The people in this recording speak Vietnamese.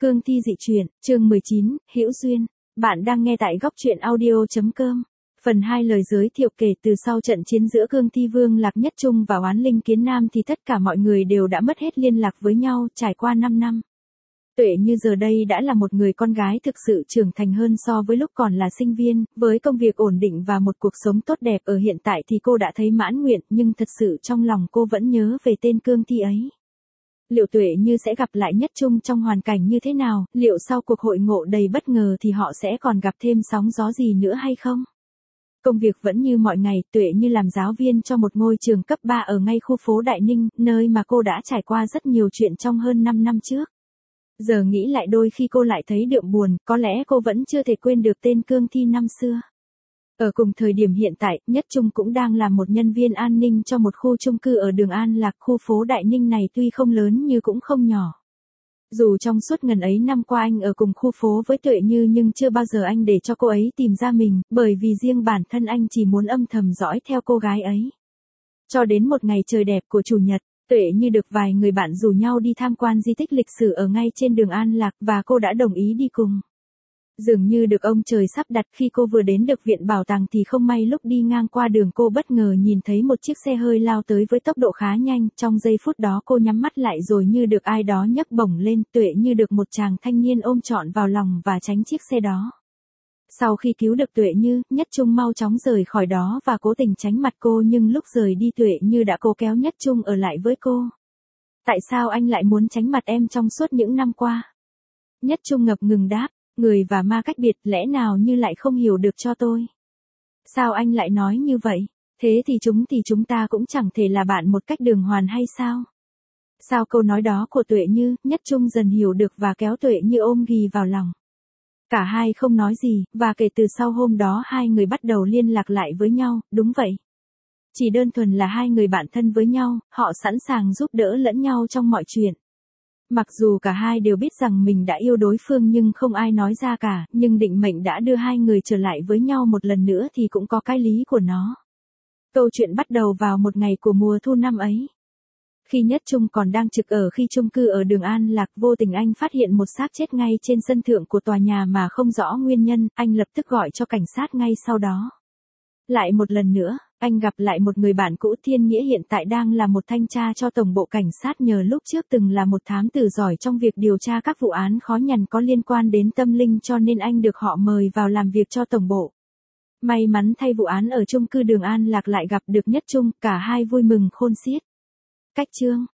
Cương thi dị truyện, chương 19, Hữu duyên. Bạn đang nghe tại góc truyện audio.com. Phần 2 lời giới thiệu kể từ sau trận chiến giữa Cương thi vương Lạc Nhất Trung và Oán Linh Kiến Nam thì tất cả mọi người đều đã mất hết liên lạc với nhau, trải qua 5 năm. Tuệ Như giờ đây đã là một người con gái thực sự trưởng thành hơn so với lúc còn là sinh viên, với công việc ổn định và một cuộc sống tốt đẹp ở hiện tại thì cô đã thấy mãn nguyện, nhưng thật sự trong lòng cô vẫn nhớ về tên Cương thi ấy. Liệu Tuệ Như sẽ gặp lại Nhất Trung trong hoàn cảnh như thế nào, liệu sau cuộc hội ngộ đầy bất ngờ thì họ sẽ còn gặp thêm sóng gió gì nữa hay không? Công việc vẫn như mọi ngày, Tuệ Như làm giáo viên cho một ngôi trường cấp 3 ở ngay khu phố Đại Ninh, nơi mà cô đã trải qua rất nhiều chuyện trong hơn 5 năm trước. Giờ nghĩ lại đôi khi cô lại thấy đượm buồn, có lẽ cô vẫn chưa thể quên được tên Cương thi năm xưa. Ở cùng thời điểm hiện tại, Nhất Trung cũng đang làm một nhân viên an ninh cho một khu chung cư ở đường An Lạc. Khu phố Đại Ninh này tuy không lớn như cũng không nhỏ. Dù trong suốt ngần ấy năm qua anh ở cùng khu phố với Tuệ Như nhưng chưa bao giờ anh để cho cô ấy tìm ra mình, bởi vì riêng bản thân anh chỉ muốn âm thầm dõi theo cô gái ấy. Cho đến một ngày trời đẹp của Chủ nhật, Tuệ Như được vài người bạn rủ nhau đi tham quan di tích lịch sử ở ngay trên đường An Lạc và cô đã đồng ý đi cùng. Dường như được ông trời sắp đặt, khi cô vừa đến được viện bảo tàng thì không may lúc đi ngang qua đường cô bất ngờ nhìn thấy một chiếc xe hơi lao tới với tốc độ khá nhanh. Trong giây phút đó cô nhắm mắt lại rồi như được ai đó nhấc bổng lên. Tuệ Như được một chàng thanh niên ôm trọn vào lòng và tránh chiếc xe đó. Sau khi cứu được Tuệ Như, Nhất Trung mau chóng rời khỏi đó và cố tình tránh mặt cô, nhưng lúc rời đi Tuệ Như đã cố kéo Nhất Trung ở lại với cô. Tại sao anh lại muốn tránh mặt em trong suốt những năm qua? Nhất Trung ngập ngừng đáp. Người và ma cách biệt, lẽ nào Như lại không hiểu được cho tôi? Sao anh lại nói như vậy? Thế thì chúng ta cũng chẳng thể là bạn một cách đường hoàn hay sao? Sau câu nói đó của Tuệ Như, Nhất Trung dần hiểu được và kéo Tuệ Như ôm ghì vào lòng. Cả hai không nói gì, và kể từ sau hôm đó hai người bắt đầu liên lạc lại với nhau. Đúng vậy. Chỉ đơn thuần là hai người bạn thân với nhau, họ sẵn sàng giúp đỡ lẫn nhau trong mọi chuyện. Mặc dù cả hai đều biết rằng mình đã yêu đối phương nhưng không ai nói ra cả, nhưng định mệnh đã đưa hai người trở lại với nhau một lần nữa thì cũng có cái lý của nó. Câu chuyện bắt đầu vào một ngày của mùa thu năm ấy. Khi Nhất Trung còn đang trực ở khi chung cư ở đường An Lạc, vô tình anh phát hiện một xác chết ngay trên sân thượng của tòa nhà mà không rõ nguyên nhân, anh lập tức gọi cho cảnh sát ngay sau đó. Lại một lần nữa, anh gặp lại một người bạn cũ Thiên Nghĩa, hiện tại đang là một thanh tra cho tổng bộ cảnh sát, nhờ lúc trước từng là một thám tử giỏi trong việc điều tra các vụ án khó nhằn có liên quan đến tâm linh, cho nên anh được họ mời vào làm việc cho tổng bộ. May mắn thay, vụ án ở chung cư đường An Lạc lại gặp được Nhất Trung, cả hai vui mừng khôn xiết. Cách chương